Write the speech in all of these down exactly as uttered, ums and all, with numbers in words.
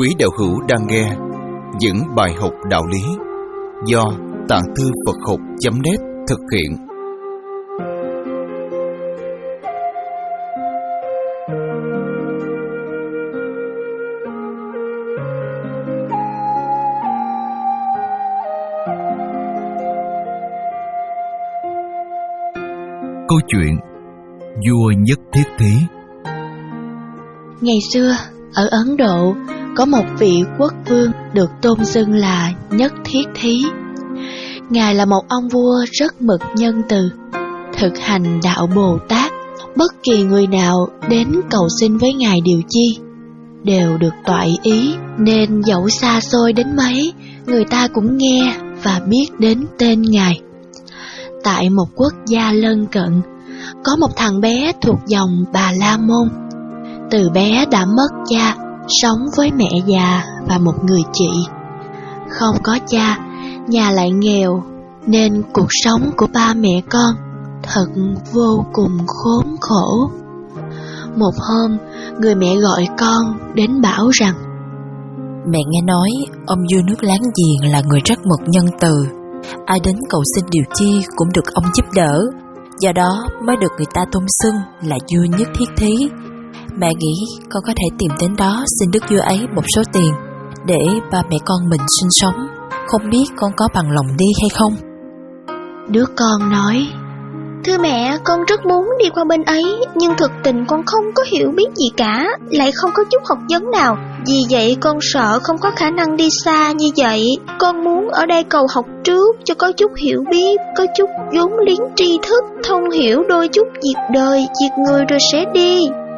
Quý đạo hữu đang nghe những bài học đạo lý do Tạng Thư Phật Học chấm net thực hiện. Câu chuyện vua Nhất Thiết Thí. Ngày xưa, ở Ấn Độ, có một vị quốc vương được tôn xưng là Nhất Thiết Thí. Ngài là một ông vua rất mực nhân từ, thực hành đạo Bồ Tát. Bất kỳ người nào đến cầu xin với Ngài điều chi đều được toại ý, nên dẫu xa xôi đến mấy, người ta cũng nghe và biết đến tên Ngài. Tại một quốc gia lân cận, có một thằng bé thuộc dòng Bà La Môn. Từ bé đã mất cha, sống với mẹ già và một người chị. Không có cha, nhà lại nghèo, nên cuộc sống của ba mẹ con thật vô cùng khốn khổ. Một hôm, người mẹ gọi con đến bảo rằng: Mẹ nghe nói ông vua nước láng giềng là người rất mực nhân từ, ai đến cầu xin điều chi cũng được ông giúp đỡ, do đó mới được người ta tôn xưng là vua Nhất Thiết Thí. Mẹ nghĩ con có thể tìm đến đó xin đức vua ấy một số tiền để ba mẹ con mình sinh sống, không biết con có bằng lòng đi hay không? Đứa con nói: Thưa mẹ, con rất muốn đi qua bên ấy, nhưng thực tình con không có hiểu biết gì cả, lại không có chút học vấn nào. Vì vậy con sợ không có khả năng đi xa như vậy. Con muốn ở đây cầu học trước cho có chút hiểu biết, có chút vốn liếng tri thức, thông hiểu đôi chút việc đời, việc người rồi sẽ đi.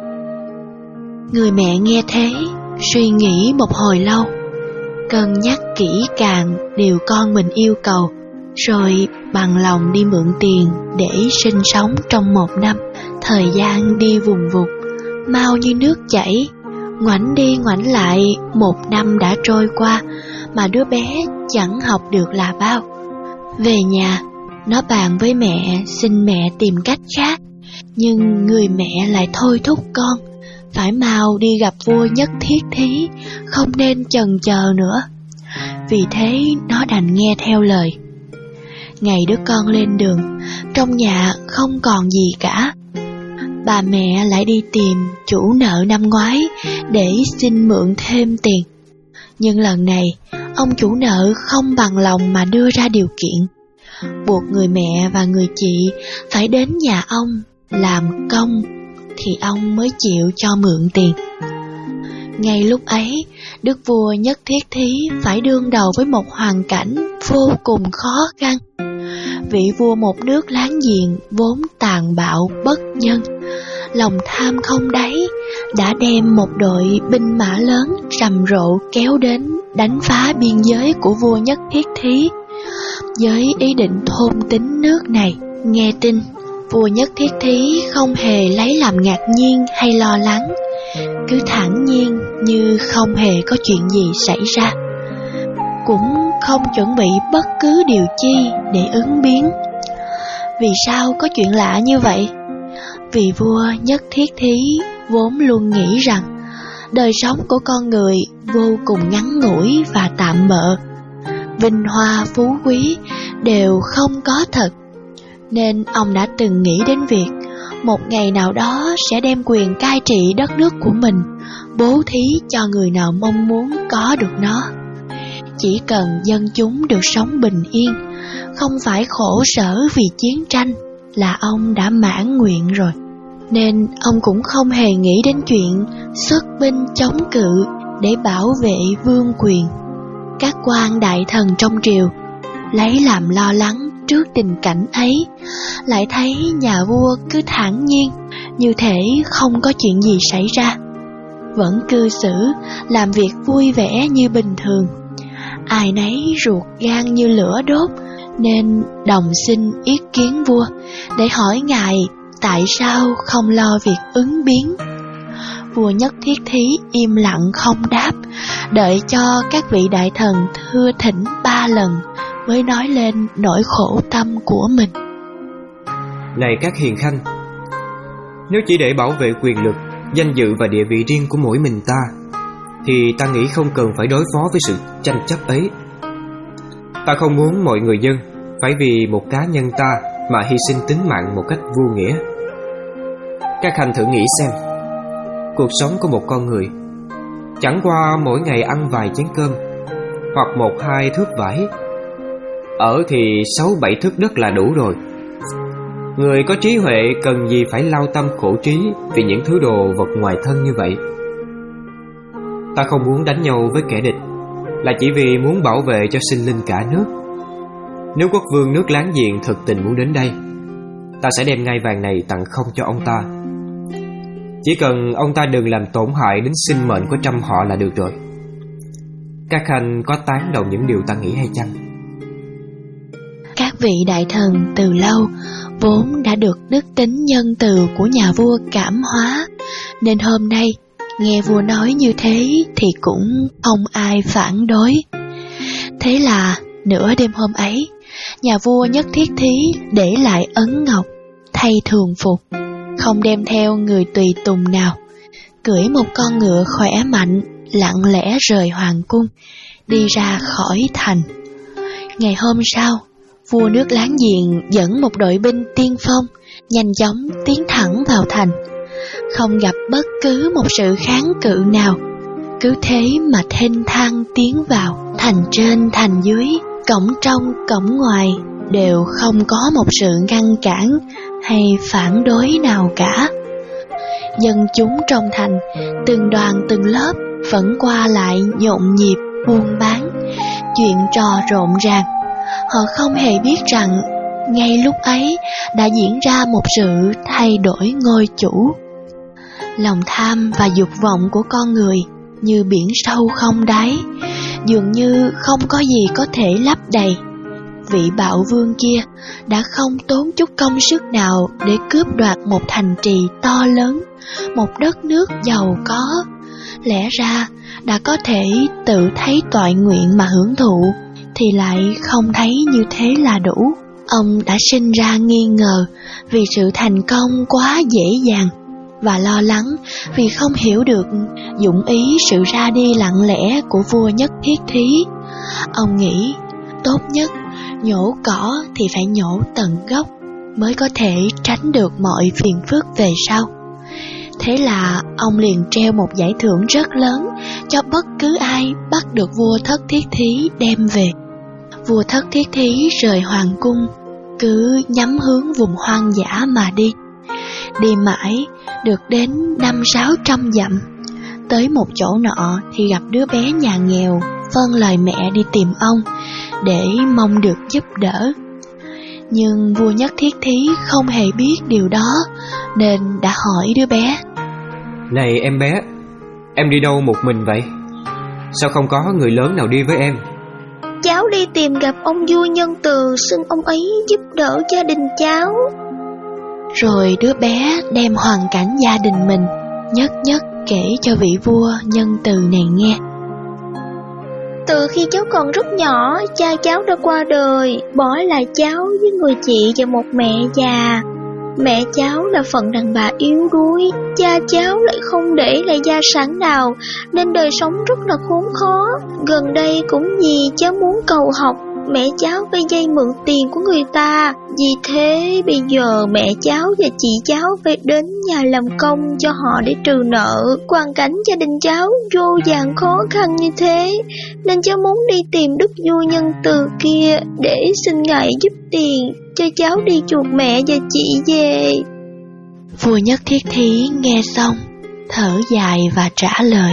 Người mẹ nghe thế, suy nghĩ một hồi lâu, cân nhắc kỹ càng điều con mình yêu cầu, rồi bằng lòng đi mượn tiền để sinh sống trong một năm. Thời gian đi vùng vụt, mau như nước chảy, ngoảnh đi ngoảnh lại, một năm đã trôi qua mà đứa bé chẳng học được là bao. Về nhà, nó bàn với mẹ xin mẹ tìm cách khác, nhưng người mẹ lại thôi thúc con phải mau đi gặp vua Nhất Thiết Thí, không nên chần chờ nữa. Vì thế nó đành nghe theo lời. Ngày đứa con lên đường, trong nhà không còn gì cả. Bà mẹ lại đi tìm chủ nợ năm ngoái để xin mượn thêm tiền. Nhưng lần này, ông chủ nợ không bằng lòng mà đưa ra điều kiện, buộc người mẹ và người chị phải đến nhà ông làm công thì ông mới chịu cho mượn tiền. Ngay lúc ấy, đức vua Nhất Thiết Thí phải đương đầu với một hoàn cảnh vô cùng khó khăn. Vị vua một nước láng giềng vốn tàn bạo bất nhân, lòng tham không đáy, đã đem một đội binh mã lớn rầm rộ kéo đến đánh phá biên giới của vua Nhất Thiết Thí, với ý định thôn tính nước này. Nghe tin, vua Nhất Thiết Thí không hề lấy làm ngạc nhiên hay lo lắng, cứ thản nhiên như không hề có chuyện gì xảy ra, cũng không chuẩn bị bất cứ điều chi để ứng biến. Vì sao có chuyện lạ như vậy? Vì vua Nhất Thiết Thí vốn luôn nghĩ rằng đời sống của con người vô cùng ngắn ngủi và tạm bợ, vinh hoa phú quý đều không có thật, nên ông đã từng nghĩ đến việc một ngày nào đó sẽ đem quyền cai trị đất nước của mình bố thí cho người nào mong muốn có được nó. Chỉ cần dân chúng được sống bình yên, không phải khổ sở vì chiến tranh, là ông đã mãn nguyện rồi. Nên ông cũng không hề nghĩ đến chuyện xuất binh chống cự để bảo vệ vương quyền. Các quan đại thần trong triều lấy làm lo lắng trước tình cảnh ấy, lại thấy nhà vua cứ thản nhiên, như thể không có chuyện gì xảy ra, vẫn cư xử, làm việc vui vẻ như bình thường. Ai nấy ruột gan như lửa đốt, nên đồng xin ý kiến vua để hỏi ngài tại sao không lo việc ứng biến. Vua Nhất Thiết Thí im lặng không đáp, đợi cho các vị đại thần thưa thỉnh ba lần mới nói lên nỗi khổ tâm của mình. Này các hiền khanh, nếu chỉ để bảo vệ quyền lực, danh dự và địa vị riêng của mỗi mình ta, thì ta nghĩ không cần phải đối phó với sự tranh chấp ấy. Ta không muốn mọi người dân phải vì một cá nhân ta mà hy sinh tính mạng một cách vô nghĩa. Các khanh thử nghĩ xem, cuộc sống của một con người chẳng qua mỗi ngày ăn vài chén cơm hoặc một hai thước vải, ở thì sáu bảy thước đất là đủ rồi. Người có trí huệ cần gì phải lao tâm khổ trí vì những thứ đồ vật ngoài thân như vậy. Ta không muốn đánh nhau với kẻ địch là chỉ vì muốn bảo vệ cho sinh linh cả nước. Nếu quốc vương nước láng giềng thực tình muốn đến đây, ta sẽ đem ngai vàng này tặng không cho ông ta. Chỉ cần ông ta đừng làm tổn hại đến sinh mệnh của trăm họ là được rồi. Các khanh có tán đồng những điều ta nghĩ hay chăng? Các vị đại thần từ lâu vốn đã được đức tính nhân từ của nhà vua cảm hóa, nên hôm nay nghe vua nói như thế thì cũng không ai phản đối. Thế là nửa đêm hôm ấy, nhà vua nhất thiết thí để lại ấn ngọc thay thường phục, không đem theo người tùy tùng nào, cưỡi một con ngựa khỏe mạnh lặng lẽ rời hoàng cung, đi ra khỏi thành. Ngày hôm sau, vua nước láng giềng dẫn một đội binh tiên phong nhanh chóng tiến thẳng vào thành, không gặp bất cứ một sự kháng cự nào. Cứ thế mà thênh thang tiến vào, thành trên thành dưới, cổng trong cổng ngoài đều không có một sự ngăn cản hay phản đối nào cả. Dân chúng trong thành từng đoàn từng lớp vẫn qua lại nhộn nhịp buôn bán, chuyện trò rộn ràng. Họ không hề biết rằng ngay lúc ấy đã diễn ra một sự thay đổi ngôi chủ. Lòng tham và dục vọng của con người như biển sâu không đáy, dường như không có gì có thể lấp đầy. Vị bạo vương kia đã không tốn chút công sức nào để cướp đoạt một thành trì to lớn, một đất nước giàu có. Lẽ ra đã có thể tự thấy toại nguyện mà hưởng thụ, thì lại không thấy như thế là đủ. Ông đã sinh ra nghi ngờ vì sự thành công quá dễ dàng, và lo lắng vì không hiểu được dụng ý sự ra đi lặng lẽ của vua nhất thiết thí. Ông nghĩ tốt nhất nhổ cỏ thì phải nhổ tận gốc mới có thể tránh được mọi phiền phức về sau. Thế là ông liền treo một giải thưởng rất lớn cho bất cứ ai bắt được vua thất thiết thí đem về. Vua thất thiết thí rời hoàng cung, cứ nhắm hướng vùng hoang dã mà đi. Đi mãi, được đến năm sáu trăm dặm. Tới một chỗ nọ thì gặp đứa bé nhà nghèo, vâng lời mẹ đi tìm ông để mong được giúp đỡ. Nhưng vua nhất thiết thí không hề biết điều đó, nên đã hỏi đứa bé: Này em bé, em đi đâu một mình vậy? Sao không có người lớn nào đi với em? Cháu đi tìm gặp ông vua nhân từ, xin ông ấy giúp đỡ gia đình cháu. Rồi đứa bé đem hoàn cảnh gia đình mình nhất nhất kể cho vị vua nhân từ này nghe. Từ khi cháu còn rất nhỏ, cha cháu đã qua đời, bỏ lại cháu với người chị và một mẹ già. Mẹ cháu là phận đàn bà yếu đuối, cha cháu lại không để lại gia sản nào, nên đời sống rất là khốn khó. Gần đây cũng vì cháu muốn cầu học, mẹ cháu vay dây mượn tiền của người ta. Vì thế bây giờ mẹ cháu và chị cháu phải đến nhà làm công cho họ để trừ nợ. Hoàn cảnh gia đình cháu vô vàn khó khăn như thế, nên cháu muốn đi tìm đức vua nhân từ kia để xin ngài giúp tiền cho cháu đi chuộc mẹ và chị về. Vua nhất thiết thí nghe xong, thở dài và trả lời: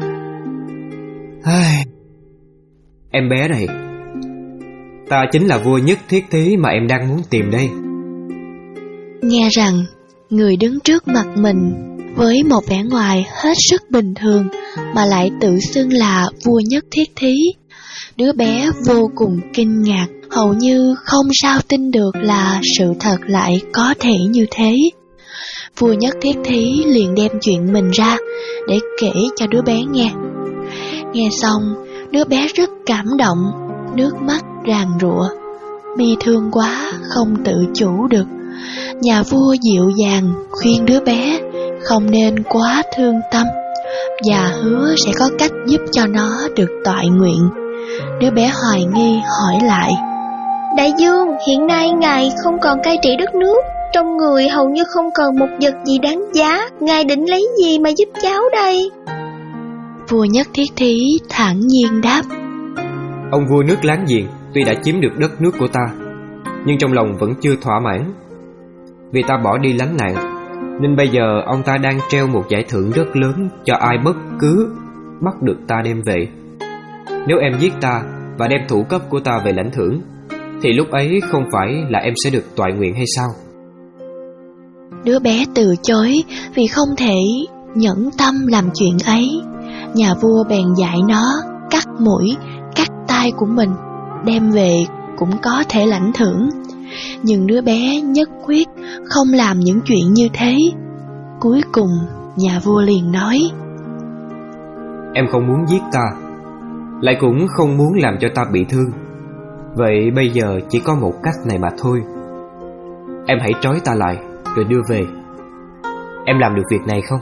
Em bé này, ta chính là vua nhất thiết thí mà em đang muốn tìm đây. Nghe rằng người đứng trước mặt mình với một vẻ ngoài hết sức bình thường mà lại tự xưng là vua nhất thiết thí, đứa bé vô cùng kinh ngạc, hầu như không sao tin được là sự thật lại có thể như thế. Vua nhất thiết thí liền đem chuyện mình ra để kể cho đứa bé nghe. Nghe xong, đứa bé rất cảm động, nước mắt ràn rụa, bi thương quá không tự chủ được. Nhà vua dịu dàng khuyên đứa bé không nên quá thương tâm, và hứa sẽ có cách giúp cho nó được toại nguyện. Đứa bé hoài nghi hỏi lại: Đại vương, hiện nay ngài không còn cai trị đất nước, trong người hầu như không còn một vật gì đáng giá, ngài định lấy gì mà giúp cháu đây? Vua Nhất Thiết Thí thản nhiên đáp: Ông vua nước láng giềng tuy đã chiếm được đất nước của ta, nhưng trong lòng vẫn chưa thỏa mãn. Vì ta bỏ đi lánh nạn, nên bây giờ ông ta đang treo một giải thưởng rất lớn cho ai bất cứ bắt được ta đem về. Nếu em giết ta và đem thủ cấp của ta về lãnh thưởng, thì lúc ấy không phải là em sẽ được toại nguyện hay sao? Đứa bé từ chối vì không thể nhẫn tâm làm chuyện ấy. Nhà vua bèn dạy nó cắt mũi, cắt tay của mình, đem về cũng có thể lãnh thưởng. Nhưng đứa bé nhất quyết không làm những chuyện như thế. Cuối cùng nhà vua liền nói: Em không muốn giết ta, lại cũng không muốn làm cho ta bị thương. Vậy bây giờ chỉ có một cách này mà thôi. Em hãy trói ta lại rồi đưa về. Em làm được việc này không?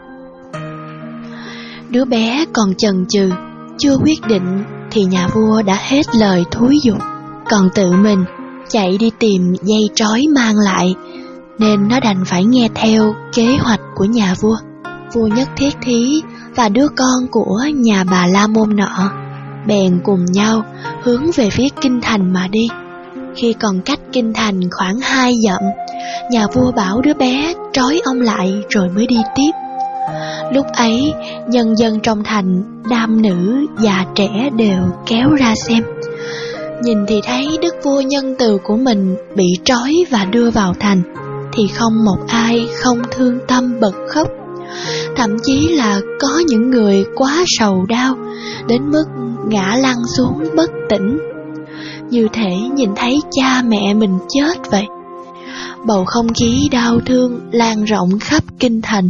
Đứa bé còn chần chừ, chưa quyết định thì nhà vua đã hết lời thúi giục, còn tự mình chạy đi tìm dây trói mang lại, nên nó đành phải nghe theo kế hoạch của nhà vua. Vua Nhất Thiết Thí và đứa con của nhà bà La Môn nọ bèn cùng nhau hướng về phía kinh thành mà đi. Khi còn cách kinh thành khoảng hai dặm, nhà vua bảo đứa bé trói ông lại rồi mới đi tiếp. Lúc ấy, nhân dân trong thành, nam nữ, già trẻ đều kéo ra xem. Nhìn thì thấy đức vua nhân từ của mình bị trói và đưa vào thành, thì không một ai không thương tâm bật khóc. Thậm chí là có những người quá sầu đau đến mức ngã lăn xuống bất tỉnh, như thể nhìn thấy cha mẹ mình chết vậy. Bầu không khí đau thương lan rộng khắp kinh thành.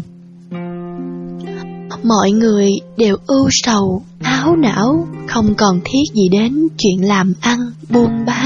Mọi người đều ưu sầu, áo não, không còn thiết gì đến chuyện làm ăn, buôn bán.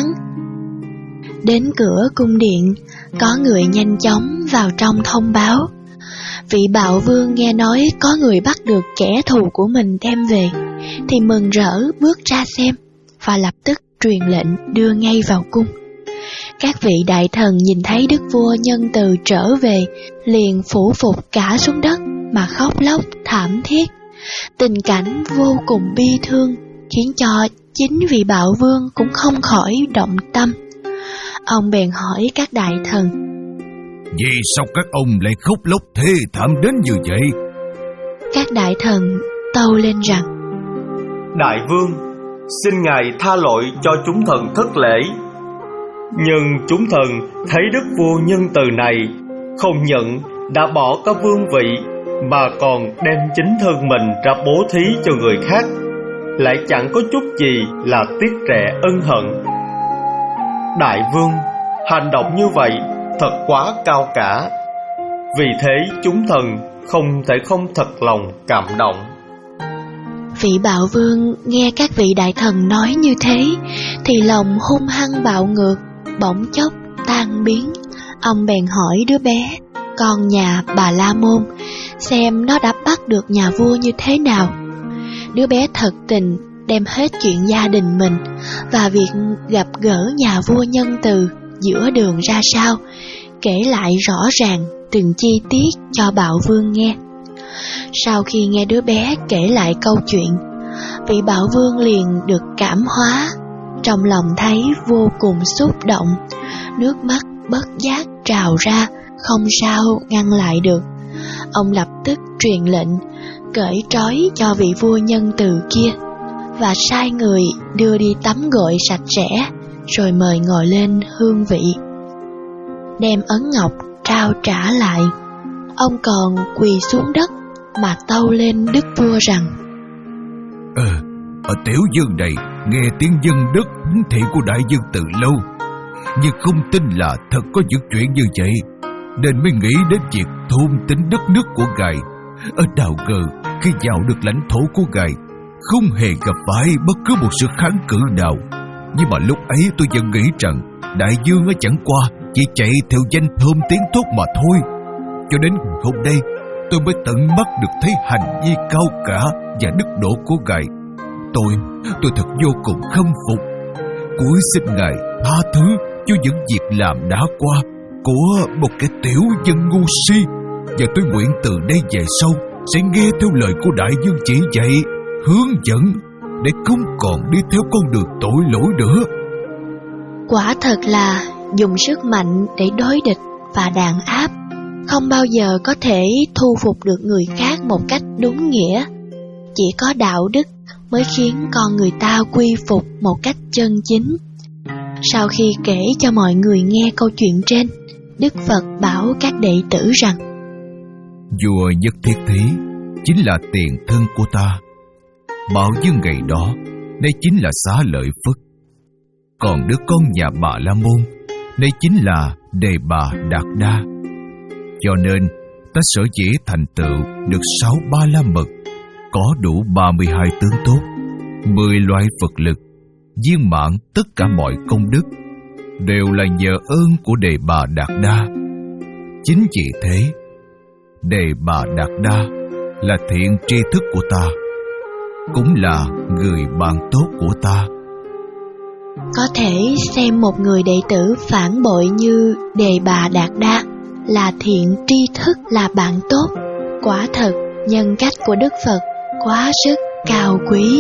Đến cửa cung điện, có người nhanh chóng vào trong thông báo. Vị bạo vương nghe nói có người bắt được kẻ thù của mình đem về, thì mừng rỡ bước ra xem, và lập tức truyền lệnh đưa ngay vào cung. Các vị đại thần nhìn thấy đức vua nhân từ trở về, liền phủ phục cả xuống đất mà khóc lóc thảm thiết. Tình cảnh vô cùng bi thương, khiến cho chính vị bạo vương cũng không khỏi động tâm. Ông bèn hỏi các đại thần: Vì sao các ông lại khóc lóc thê thảm đến như vậy? Các đại thần tâu lên rằng: Đại vương, xin ngài tha lỗi cho chúng thần thất lễ. Nhưng chúng thần thấy đức vua nhân từ này không nhận đã bỏ cả vương vị, mà còn đem chính thân mình ra bố thí cho người khác, lại chẳng có chút gì là tiếc rẻ ân hận. Đại vương, hành động như vậy thật quá cao cả. Vì thế chúng thần không thể không thật lòng cảm động. Vị bạo vương nghe các vị đại thần nói như thế, thì lòng hung hăng bạo ngược, bỗng chốc tan biến. Ông bèn hỏi đứa bé, con nhà bà La Môn, xem nó đã bắt được nhà vua như thế nào. Đứa bé thật tình đem hết chuyện gia đình mình và việc gặp gỡ nhà vua nhân từ giữa đường ra sao, kể lại rõ ràng từng chi tiết cho bạo vương nghe. Sau khi nghe đứa bé kể lại câu chuyện, vị bạo vương liền được cảm hóa, trong lòng thấy vô cùng xúc động, nước mắt bất giác trào ra, không sao ngăn lại được. Ông lập tức truyền lệnh cởi trói cho vị vua nhân từ kia, và sai người đưa đi tắm gội sạch sẽ, rồi mời ngồi lên hương vị. Đem ấn ngọc trao trả lại, ông còn quỳ xuống đất mà tâu lên đức vua rằng: Ờ, ở tiểu dương này nghe tiếng dân đất chính thị của đại dương từ lâu, nhưng không tin là thật có những chuyện như vậy, nên mới nghĩ đến việc thôn tính đất nước của ngài. Ở đào gờ, khi vào được lãnh thổ của ngài, không hề gặp phải bất cứ một sự kháng cự nào. Nhưng mà lúc ấy tôi vẫn nghĩ rằng đại dương nó chẳng qua chỉ chạy theo danh thơm tiếng tốt mà thôi. Cho đến hôm nay, tôi mới tận mắt được thấy hành vi cao cả và đức độ của Ngài. Tôi, tôi thật vô cùng khâm phục. Cuối xin Ngài tha thứ cho những việc làm đã qua của một kẻ tiểu dân ngu si, và tôi nguyện từ đây về sau sẽ nghe theo lời của đại vương chỉ dạy, hướng dẫn, để không còn đi theo con đường tội lỗi nữa. Quả thật là dùng sức mạnh để đối địch và đàn áp không bao giờ có thể thu phục được người khác một cách đúng nghĩa. Chỉ có đạo đức mới khiến con người ta quy phục một cách chân chính. Sau khi kể cho mọi người nghe câu chuyện trên, Đức Phật bảo các đệ tử rằng: Vua Nhất Thiết Thí chính là tiền thân của ta. Bảo dương ngày đó, đây chính là Xá Lợi Phất. Còn đứa con nhà Bà La Môn, đây chính là Đề Bà Đạt Đa. Cho nên ta sở dĩ thành tựu được sáu ba la mật, có đủ ba mươi hai tướng tốt, mười loại Phật lực, viên mãn tất cả mọi công đức, đều là nhờ ơn của Đề Bà Đạt Đa. Chính vì thế, Đề Bà Đạt Đa là thiện tri thức của ta, cũng là người bạn tốt của ta. Có thể xem một người đệ tử phản bội như Đề Bà Đạt Đa là thiện tri thức, là bạn tốt. Quả thật, nhân cách của Đức Phật quá sức cao quý.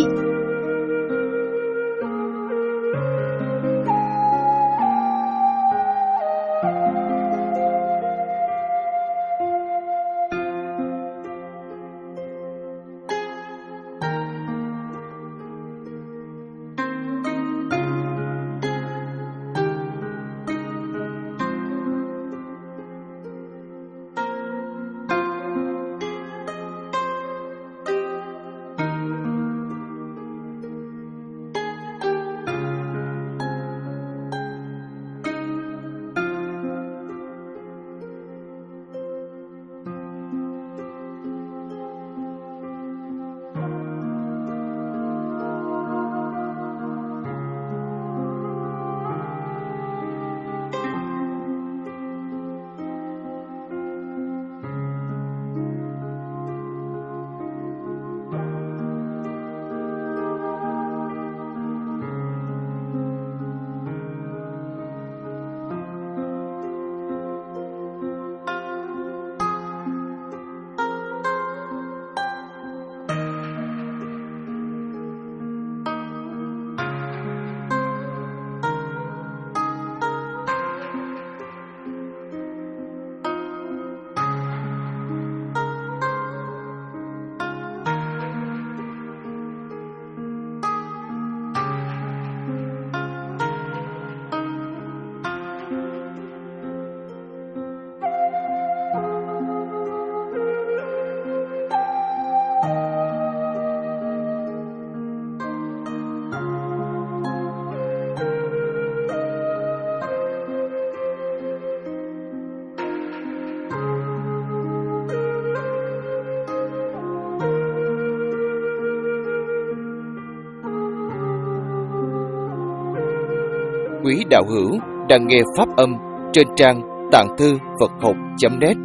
Quý đạo hữu đang nghe pháp âm trên trang tạng thư Phật học chấm net.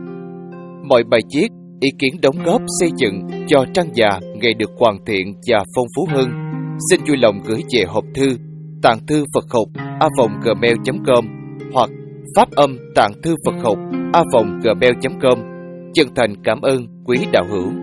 Mọi bài viết, ý kiến đóng góp xây dựng cho trang già ngày được hoàn thiện và phong phú hơn, xin vui lòng gửi về hộp thư tạng thư Phật học a vòng gmail chấm com hoặc pháp âm tạng thư Phật học a vòng gmail chấm com. Chân thành cảm ơn quý đạo hữu.